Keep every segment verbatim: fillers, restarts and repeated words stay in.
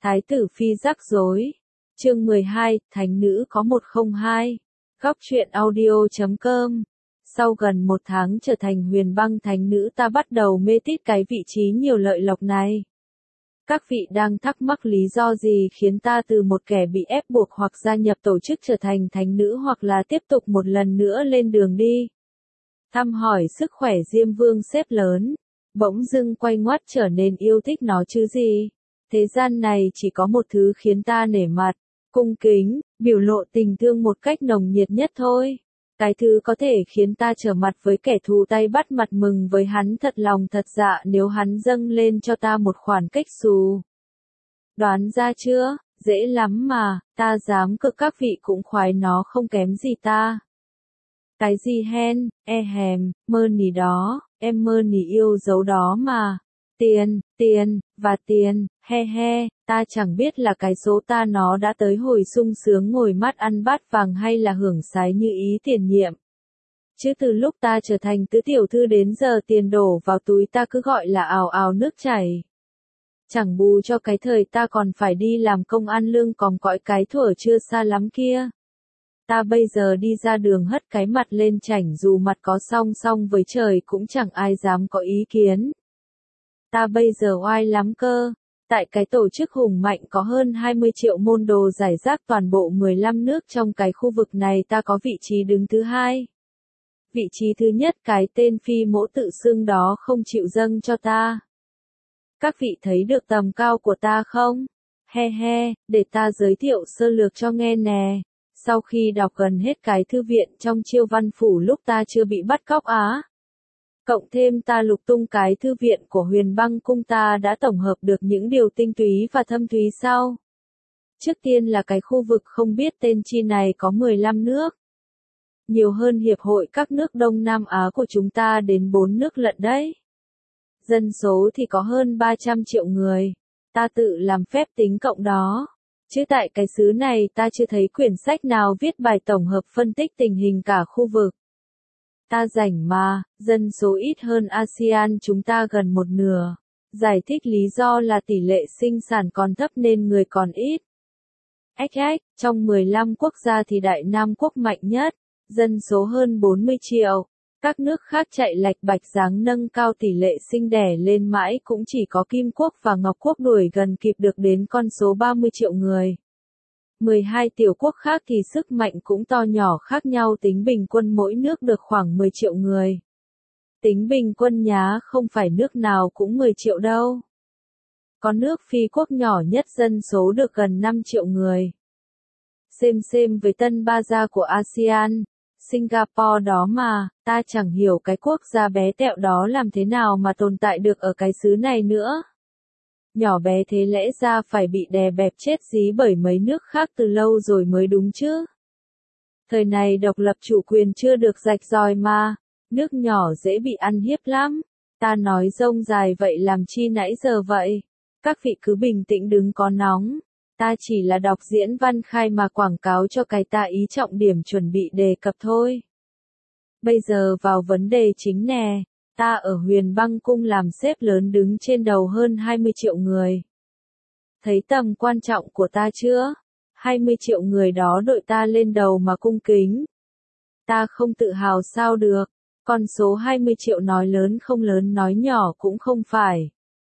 Thái tử phi rắc rối. Chương mười hai, Thánh nữ có một không hai. Góc truyện audio chấm com. Sau gần một tháng trở thành huyền băng thánh nữ, ta bắt đầu mê tít cái vị trí nhiều lợi lộc này. Các vị đang thắc mắc lý do gì khiến ta từ một kẻ bị ép buộc hoặc gia nhập tổ chức trở thành thánh nữ, hoặc là tiếp tục một lần nữa lên đường đi thăm hỏi sức khỏe Diêm Vương xếp lớn, bỗng dưng quay ngoắt trở nên yêu thích nó chứ gì. Thế gian này chỉ có một thứ khiến ta nể mặt, cung kính, biểu lộ tình thương một cách nồng nhiệt nhất thôi. Cái thứ có thể khiến ta trở mặt với kẻ thù, tay bắt mặt mừng với hắn thật lòng thật dạ nếu hắn dâng lên cho ta một khoản cách xù. Đoán ra chưa? Dễ lắm mà, ta dám cực các vị cũng khoái nó không kém gì ta. Cái gì hen, e hèm, mơ nỉ đó, em mơ nỉ yêu dấu đó mà. Tiền, tiền, và tiền, he he, ta chẳng biết là cái số ta nó đã tới hồi sung sướng ngồi mắt ăn bát vàng hay là hưởng sái như ý tiền nhiệm. Chứ từ lúc ta trở thành tứ tiểu thư đến giờ tiền đổ vào túi ta cứ gọi là ào ào nước chảy. Chẳng bù cho cái thời ta còn phải đi làm công ăn lương còm cõi cái thuở chưa xa lắm kia. Ta bây giờ đi ra đường hất cái mặt lên chảnh, dù mặt có song song với trời cũng chẳng ai dám có ý kiến. Ta bây giờ oai lắm cơ, tại cái tổ chức hùng mạnh có hơn hai mươi triệu môn đồ rải rác toàn bộ mười lăm nước trong cái khu vực này, ta có vị trí đứng thứ hai. Vị trí thứ nhất cái tên phi mỗ tự xưng đó không chịu dâng cho ta. Các vị thấy được tầm cao của ta không? He he, để ta giới thiệu sơ lược cho nghe nè. Sau khi đọc gần hết cái thư viện trong Chiêu Văn Phủ lúc ta chưa bị bắt cóc á, cộng thêm ta lục tung cái thư viện của Huyền Băng Cung, ta đã tổng hợp được những điều tinh túy và thâm thúy sau. Trước tiên là cái khu vực không biết tên chi này có mười lăm nước. Nhiều hơn Hiệp hội các nước Đông Nam Á của chúng ta đến bốn nước lận đấy. Dân số thì có hơn ba trăm triệu người. Ta tự làm phép tính cộng đó. Chứ tại cái xứ này ta chưa thấy quyển sách nào viết bài tổng hợp phân tích tình hình cả khu vực. Ta rảnh mà, dân số ít hơn a sê an chúng ta gần một nửa. Giải thích lý do là tỷ lệ sinh sản còn thấp nên người còn ít. Ếch ếch, trong mười lăm quốc gia thì Đại Nam Quốc mạnh nhất, dân số hơn bốn mươi triệu. Các nước khác chạy lạch bạch dáng nâng cao tỷ lệ sinh đẻ lên mãi cũng chỉ có Kim Quốc và Ngọc Quốc đuổi gần kịp được đến con số ba mươi triệu người. mười hai tiểu quốc khác thì sức mạnh cũng to nhỏ khác nhau, tính bình quân mỗi nước được khoảng mười triệu người. Tính bình quân nhá, không phải nước nào cũng mười triệu đâu. Có nước phi quốc nhỏ nhất dân số được gần năm triệu người. Xem xem với Tân Ba Gia của a sê an. Singapore đó mà, ta chẳng hiểu cái quốc gia bé tẹo đó làm thế nào mà tồn tại được ở cái xứ này nữa. Nhỏ bé thế lẽ ra phải bị đè bẹp chết dí bởi mấy nước khác từ lâu rồi mới đúng chứ. Thời này độc lập chủ quyền chưa được rạch ròi mà, nước nhỏ dễ bị ăn hiếp lắm. Ta nói rông dài vậy làm chi nãy giờ vậy? Các vị cứ bình tĩnh đừng có nóng. Ta chỉ là đọc diễn văn khai mà quảng cáo cho cái ta ý trọng điểm chuẩn bị đề cập thôi. Bây giờ vào vấn đề chính nè, ta ở Huyền Băng Cung làm xếp lớn đứng trên đầu hơn hai mươi triệu người. Thấy tầm quan trọng của ta chưa? hai mươi triệu người đó đội ta lên đầu mà cung kính. Ta không tự hào sao được, con số hai mươi triệu nói lớn không lớn nói nhỏ cũng không phải.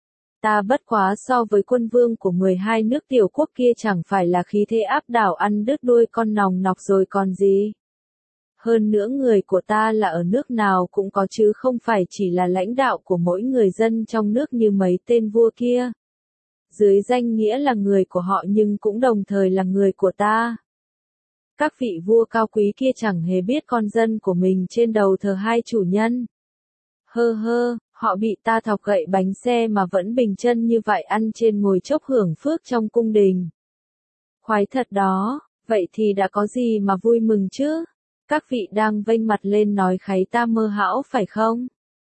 Ta bất quá so với quân vương của mười hai nước tiểu quốc kia chẳng phải là khí thế áp đảo ăn đứt đuôi con nòng nọc rồi còn gì. Hơn nữa người của ta là ở nước nào cũng có chứ không phải chỉ là lãnh đạo của mỗi người dân trong nước như mấy tên vua kia. Dưới danh nghĩa là người của họ nhưng cũng đồng thời là người của ta. Các vị vua cao quý kia chẳng hề biết con dân của mình trên đầu thờ hai chủ nhân. Hơ hơ. Họ bị ta thọc gậy bánh xe mà vẫn bình chân như vậy ăn trên ngồi chốc hưởng phước trong cung đình. Khoái thật đó, vậy thì đã có gì mà vui mừng chứ? Các vị đang vênh mặt lên nói kháy ta mơ hão phải không?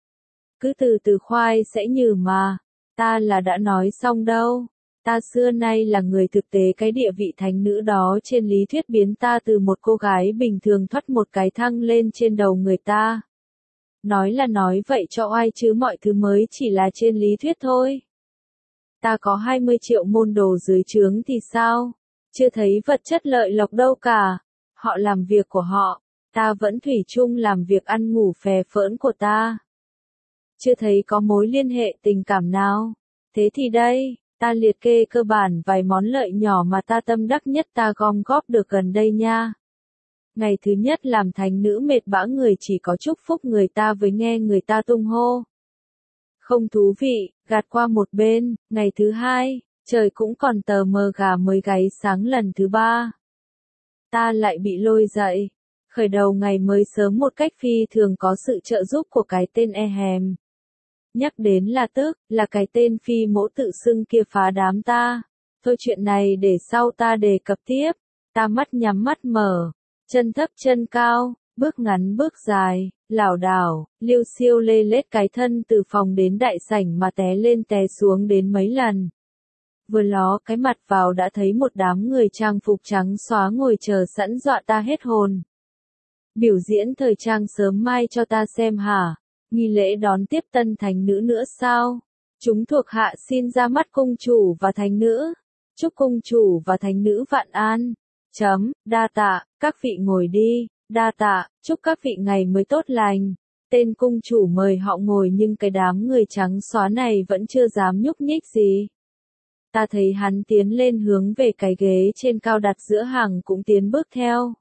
Cứ từ từ khoai sẽ nhừ mà, ta là đã nói xong đâu. Ta xưa nay là người thực tế, cái địa vị thánh nữ đó trên lý thuyết biến ta từ một cô gái bình thường thoát một cái thăng lên trên đầu người ta. Nói là nói vậy cho oai chứ mọi thứ mới chỉ là trên lý thuyết thôi. Ta có hai mươi triệu môn đồ dưới trướng thì sao? Chưa thấy vật chất lợi lộc đâu cả. Họ làm việc của họ, ta vẫn thủy chung làm việc ăn ngủ phè phỡn của ta. Chưa thấy có mối liên hệ tình cảm nào. Thế thì đây, ta liệt kê cơ bản vài món lợi nhỏ mà ta tâm đắc nhất ta gom góp được gần đây nha. Ngày thứ nhất làm thánh nữ mệt bã người chỉ có chúc phúc người ta với nghe người ta tung hô. Không thú vị, gạt qua một bên. Ngày thứ hai, trời cũng còn tờ mờ gà mới gáy sáng lần thứ ba. Ta lại bị lôi dậy. Khởi đầu ngày mới sớm một cách phi thường có sự trợ giúp của cái tên e hèm. Nhắc đến là tức, là cái tên phi mỗ tự xưng kia phá đám ta. Thôi chuyện này để sau ta đề cập tiếp. Ta mắt nhắm mắt mở, chân thấp chân cao, bước ngắn bước dài, lảo đảo, liêu xiêu lê lết cái thân từ phòng đến đại sảnh mà té lên té xuống đến mấy lần. Vừa ló cái mặt vào đã thấy một đám người trang phục trắng xóa ngồi chờ sẵn dọa ta hết hồn. Biểu diễn thời trang sớm mai cho ta xem hả? Nghi lễ đón tiếp tân thánh nữ nữa sao? Chúng thuộc hạ xin ra mắt cung chủ và thánh nữ. Chúc cung chủ và thánh nữ vạn an. Chấm, đa tạ, các vị ngồi đi. Đa tạ, chúc các vị ngày mới tốt lành. Tên cung chủ mời họ ngồi nhưng cái đám người trắng xóa này vẫn chưa dám nhúc nhích gì. Ta thấy hắn tiến lên hướng về cái ghế trên cao đặt giữa hàng cũng tiến bước theo.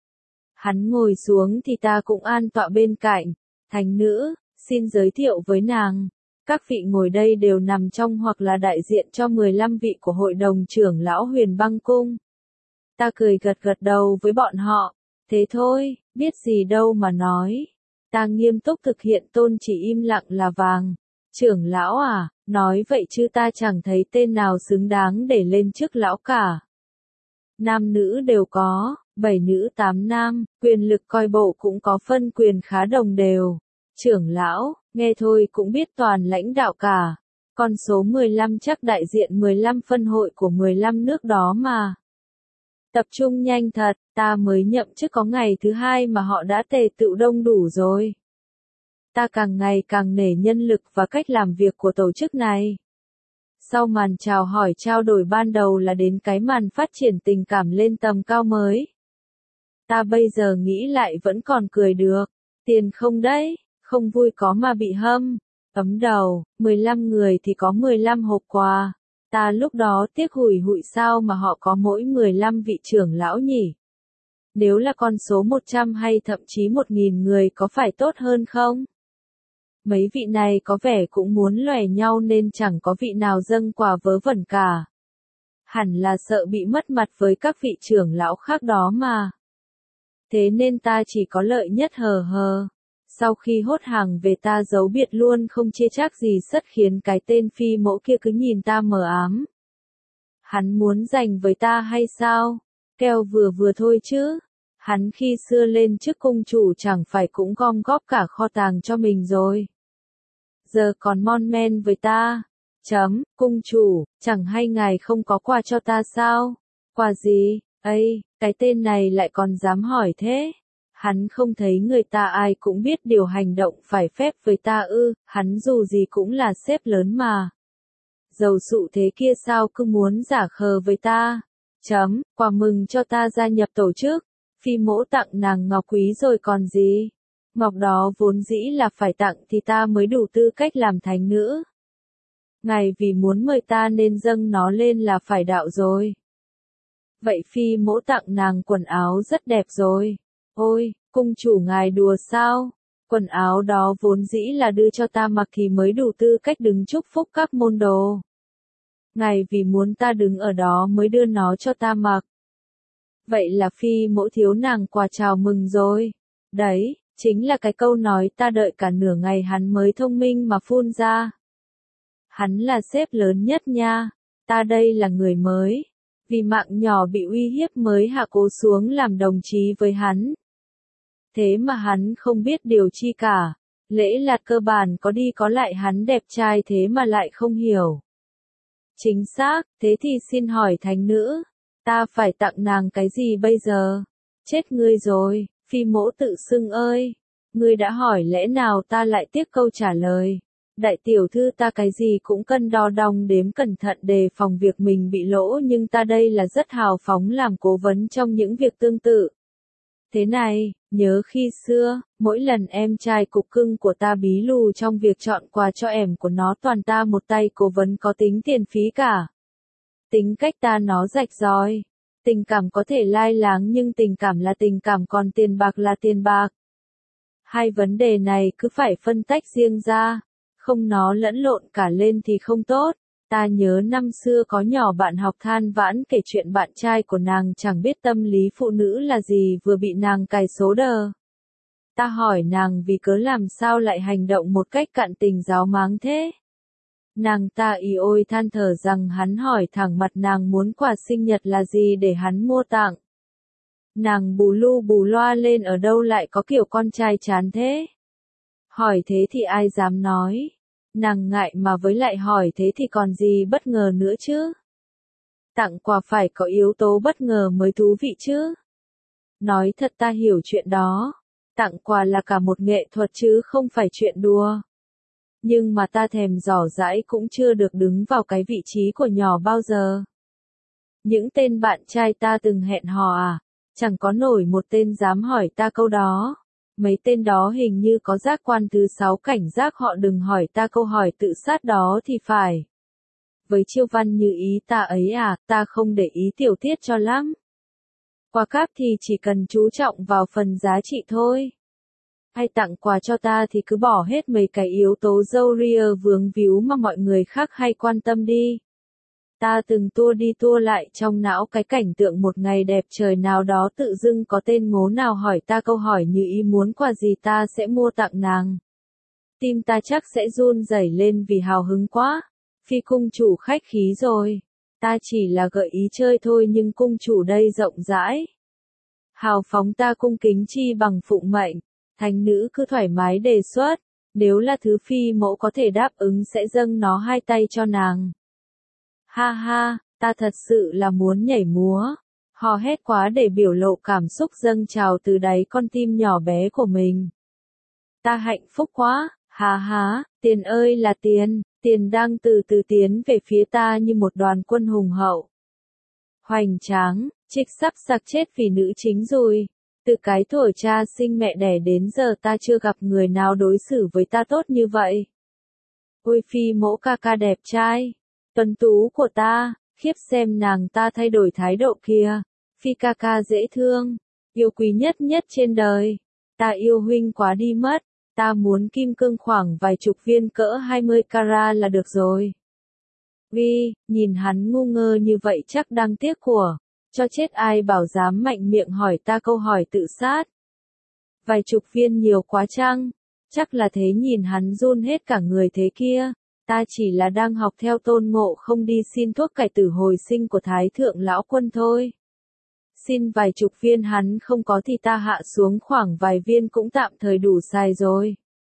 Hắn ngồi xuống thì ta cũng an tọa bên cạnh. Thánh nữ, xin giới thiệu với nàng. Các vị ngồi đây đều nằm trong hoặc là đại diện cho mười lăm vị của hội đồng trưởng lão Huyền Băng Cung. Ta cười gật gật đầu với bọn họ. Thế thôi, biết gì đâu mà nói. Ta nghiêm túc thực hiện tôn chỉ im lặng là vàng. Trưởng lão à, nói vậy chứ ta chẳng thấy tên nào xứng đáng để lên chức lão cả. Nam nữ đều có, bảy nữ tám nam, quyền lực coi bộ cũng có phân quyền khá đồng đều. Trưởng lão, nghe thôi cũng biết toàn lãnh đạo cả. Con số mười lăm chắc đại diện mười lăm phân hội của mười lăm nước đó mà. Tập trung nhanh thật, ta mới nhậm chức có ngày thứ hai mà họ đã tề tựu đông đủ rồi. Ta càng ngày càng nể nhân lực và cách làm việc của tổ chức này. Sau màn chào hỏi trao đổi ban đầu là đến cái màn phát triển tình cảm lên tầm cao mới. Ta bây giờ nghĩ lại vẫn còn cười được. Tiền không đấy, không vui có mà bị hâm. Ấm đầu, mười lăm người thì có mười lăm hộp quà. Ta lúc đó tiếc hủi hụi sao mà họ có mỗi mười lăm vị trưởng lão nhỉ? Nếu là con số một trăm hay thậm chí một nghìn người có phải tốt hơn không? Mấy vị này có vẻ cũng muốn lòe nhau nên chẳng có vị nào dâng quà vớ vẩn cả. Hẳn là sợ bị mất mặt với các vị trưởng lão khác đó mà. Thế nên ta chỉ có lợi nhất hờ hờ. Sau khi hốt hàng về ta giấu biệt luôn không chia chắc gì sất khiến cái tên phi mẫu kia cứ nhìn ta mờ ám. Hắn muốn giành với ta hay sao? Keo vừa vừa thôi chứ. Hắn khi xưa lên chức cung chủ chẳng phải cũng gom góp cả kho tàng cho mình rồi. Giờ còn mon men với ta. Chấm, cung chủ, chẳng hay ngài không có quà cho ta sao? Quà gì? Ây, cái tên này lại còn dám hỏi thế. Hắn không thấy người ta ai cũng biết điều hành động phải phép với ta ư, hắn dù gì cũng là sếp lớn mà. Dầu sụ thế kia sao cứ muốn giả khờ với ta. Chấm, quà mừng cho ta gia nhập tổ chức. Phi mỗ tặng nàng ngọc quý rồi còn gì. Ngọc đó vốn dĩ là phải tặng thì ta mới đủ tư cách làm thánh nữ. Ngài vì muốn mời ta nên dâng nó lên là phải đạo rồi. Vậy phi mỗ tặng nàng quần áo rất đẹp rồi. Ôi, cung chủ ngài đùa sao? Quần áo đó vốn dĩ là đưa cho ta mặc thì mới đủ tư cách đứng chúc phúc các môn đồ. Ngài vì muốn ta đứng ở đó mới đưa nó cho ta mặc. Vậy là phi mỗ thiếu nàng quà chào mừng rồi. Đấy, chính là cái câu nói ta đợi cả nửa ngày hắn mới thông minh mà phun ra. Hắn là sếp lớn nhất nha. Ta đây là người mới. Vì mạng nhỏ bị uy hiếp mới hạ cố xuống làm đồng chí với hắn. Thế mà hắn không biết điều chi cả. Lễ lạt cơ bản có đi có lại hắn đẹp trai thế mà lại không hiểu. Chính xác, thế thì xin hỏi thánh nữ. Ta phải tặng nàng cái gì bây giờ? Chết ngươi rồi, phi mỗ tự xưng ơi. Ngươi đã hỏi lẽ nào ta lại tiếc câu trả lời. Đại tiểu thư ta cái gì cũng cân đo đong đếm cẩn thận đề phòng việc mình bị lỗ, nhưng ta đây là rất hào phóng làm cố vấn trong những việc tương tự. Thế này, nhớ khi xưa, mỗi lần em trai cục cưng của ta bí lù trong việc chọn quà cho em của nó toàn ta một tay cố vấn có tính tiền phí cả. Tính cách ta nó rạch ròi. Tình cảm có thể lai láng nhưng tình cảm là tình cảm, còn tiền bạc là tiền bạc. Hai vấn đề này cứ phải phân tách riêng ra, không nó lẫn lộn cả lên thì không tốt. Ta nhớ năm xưa có nhỏ bạn học than vãn kể chuyện bạn trai của nàng chẳng biết tâm lý phụ nữ là gì vừa bị nàng cài số đờ. Ta hỏi nàng vì cớ làm sao lại hành động một cách cạn tình giáo máng thế. Nàng ta ì ôi than thở rằng hắn hỏi thẳng mặt nàng muốn quà sinh nhật là gì để hắn mua tặng. Nàng bù lu bù loa lên ở đâu lại có kiểu con trai chán thế. Hỏi thế thì ai dám nói. Nàng ngại mà với lại hỏi thế thì còn gì bất ngờ nữa chứ. Tặng quà phải có yếu tố bất ngờ mới thú vị chứ. Nói thật ta hiểu chuyện đó. Tặng quà là cả một nghệ thuật chứ không phải chuyện đùa. Nhưng mà ta thèm dò dãi cũng chưa được đứng vào cái vị trí của nhỏ bao giờ. Những tên bạn trai ta từng hẹn hò à, chẳng có nổi một tên dám hỏi ta câu đó. Mấy tên đó hình như có giác quan thứ sáu, cảnh giác họ đừng hỏi ta câu hỏi tự sát đó thì phải. Với chiêu văn như ý ta ấy à, ta không để ý tiểu tiết cho lắm. Quà cáp thì chỉ cần chú trọng vào phần giá trị thôi. Ai tặng quà cho ta thì cứ bỏ hết mấy cái yếu tố râu ria vướng víu mà mọi người khác hay quan tâm đi. Ta từng tua đi tua lại trong não cái cảnh tượng một ngày đẹp trời nào đó tự dưng có tên ngố nào hỏi ta câu hỏi như ý muốn quà gì ta sẽ mua tặng nàng. Tim ta chắc sẽ run rẩy lên vì hào hứng quá. Phi cung chủ khách khí rồi. Ta chỉ là gợi ý chơi thôi nhưng cung chủ đây rộng rãi. Hào phóng ta cung kính chi bằng phụng mệnh. Thánh nữ cứ thoải mái đề xuất. Nếu là thứ phi mẫu có thể đáp ứng sẽ dâng nó hai tay cho nàng. Ha ha, ta thật sự là muốn nhảy múa, hò hét quá để biểu lộ cảm xúc dâng trào từ đáy con tim nhỏ bé của mình. Ta hạnh phúc quá, ha ha, tiền ơi là tiền, tiền đang từ từ tiến về phía ta như một đoàn quân hùng hậu. Hoành tráng, trích sắp sặc chết vì nữ chính rồi. Từ cái thuở cha sinh mẹ đẻ đến giờ ta chưa gặp người nào đối xử với ta tốt như vậy. Ôi phi mẫu ca ca đẹp trai. Tuấn tú của ta, khiếp xem nàng ta thay đổi thái độ kìa. Phi ca ca dễ thương, yêu quý nhất nhất trên đời. Ta yêu huynh quá đi mất, ta muốn kim cương khoảng vài chục viên cỡ hai mươi carat là được rồi. Vi, nhìn hắn ngu ngơ như vậy chắc đang tiếc của, cho chết ai bảo dám mạnh miệng hỏi ta câu hỏi tự sát. Vài chục viên nhiều quá chăng? Chắc là thế, nhìn hắn run hết cả người thế kia. Ta chỉ là đang học theo Tôn Ngộ Không đi xin thuốc cải tử hồi sinh của Thái Thượng Lão Quân thôi. Xin vài chục viên hắn không có thì ta hạ xuống khoảng vài viên cũng tạm thời đủ xài rồi.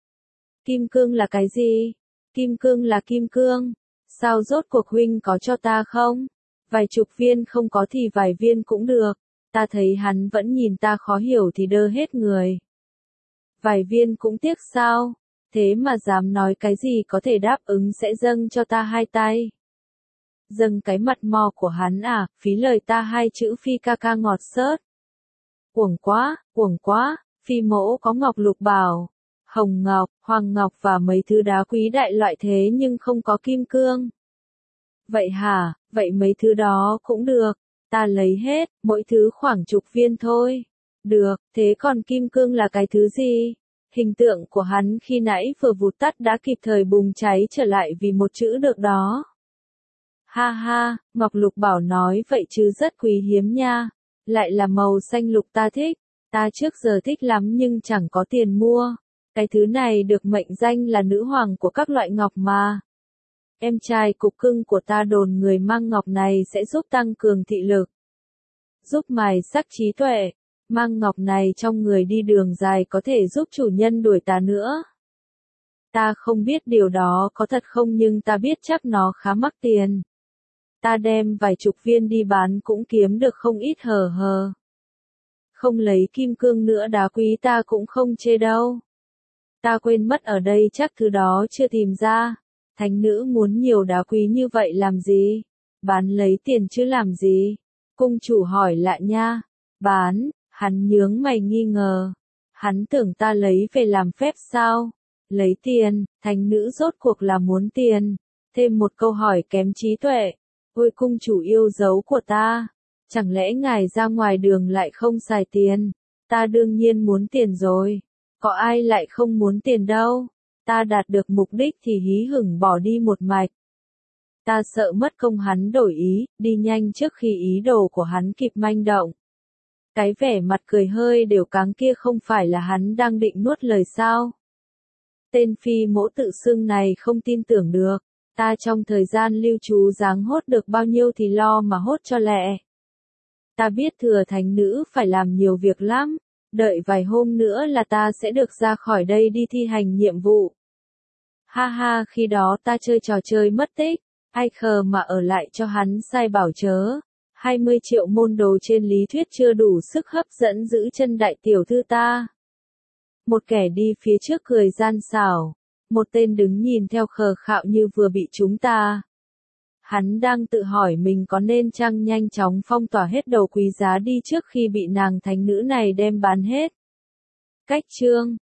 Kim cương là cái gì? Kim cương là kim cương. Sao rốt cuộc huynh có cho ta không? Vài chục viên không có thì vài viên cũng được. Ta thấy hắn vẫn nhìn ta khó hiểu thì đơ hết người. Vài viên cũng tiếc sao? Thế mà dám nói cái gì có thể đáp ứng sẽ dâng cho ta hai tay. Dâng cái mặt mò của hắn à, phí lời ta hai chữ phi ca ca ngọt xớt. Uổng quá, uổng quá, phi mẫu có ngọc lục bảo, hồng ngọc, hoàng ngọc và mấy thứ đá quý đại loại thế nhưng không có kim cương. Vậy hả, vậy mấy thứ đó cũng được, ta lấy hết, mỗi thứ khoảng chục viên thôi. Được, thế còn kim cương là cái thứ gì? Hình tượng của hắn khi nãy vừa vụt tắt đã kịp thời bùng cháy trở lại vì một chữ được đó. Ha ha, Ngọc Lục Bảo nói vậy chứ rất quý hiếm nha. Lại là màu xanh lục ta thích. Ta trước giờ thích lắm nhưng chẳng có tiền mua. Cái thứ này được mệnh danh là nữ hoàng của các loại ngọc mà. Em trai cục cưng của ta đồn người mang ngọc này sẽ giúp tăng cường thị lực. Giúp mài sắc trí tuệ. Mang ngọc này trong người đi đường dài có thể giúp chủ nhân đuổi tà nữa. Ta không biết điều đó có thật không nhưng ta biết chắc nó khá mắc tiền. Ta đem vài chục viên đi bán cũng kiếm được không ít hờ hờ. Không lấy kim cương nữa đá quý ta cũng không chê đâu. Ta quên mất ở đây chắc thứ đó chưa tìm ra. Thánh nữ muốn nhiều đá quý như vậy làm gì? Bán lấy tiền chứ làm gì? Cung chủ hỏi lại nha. Bán, hắn nhướng mày nghi ngờ. Hắn tưởng ta lấy về làm phép sao? Lấy tiền, thánh nữ rốt cuộc là muốn tiền. Thêm một câu hỏi kém trí tuệ. Ôi cung chủ yêu dấu của ta. Chẳng lẽ ngài ra ngoài đường lại không xài tiền? Ta đương nhiên muốn tiền rồi. Có ai lại không muốn tiền đâu. Ta đạt được mục đích thì hí hửng bỏ đi một mạch. Ta sợ mất công hắn đổi ý, đi nhanh trước khi ý đồ của hắn kịp manh động. Cái vẻ mặt cười hơi đều cáng kia không phải là hắn đang định nuốt lời sao? Tên phi mỗ tự xưng này không tin tưởng được. Ta trong thời gian lưu trú dáng hốt được bao nhiêu thì lo mà hốt cho lẹ. Ta biết thừa thánh nữ phải làm nhiều việc lắm. Đợi vài hôm nữa là ta sẽ được ra khỏi đây đi thi hành nhiệm vụ. Ha ha, khi đó ta chơi trò chơi mất tích. Ai khờ mà ở lại cho hắn sai bảo chớ. hai mươi triệu môn đồ trên lý thuyết chưa đủ sức hấp dẫn giữ chân đại tiểu thư ta. Một kẻ đi phía trước cười gian xảo. Một tên đứng nhìn theo khờ khạo như vừa bị chúng ta. Hắn đang tự hỏi mình có nên chăng nhanh chóng phong tỏa hết đồ quý giá đi trước khi bị nàng thánh nữ này đem bán hết. Cách chương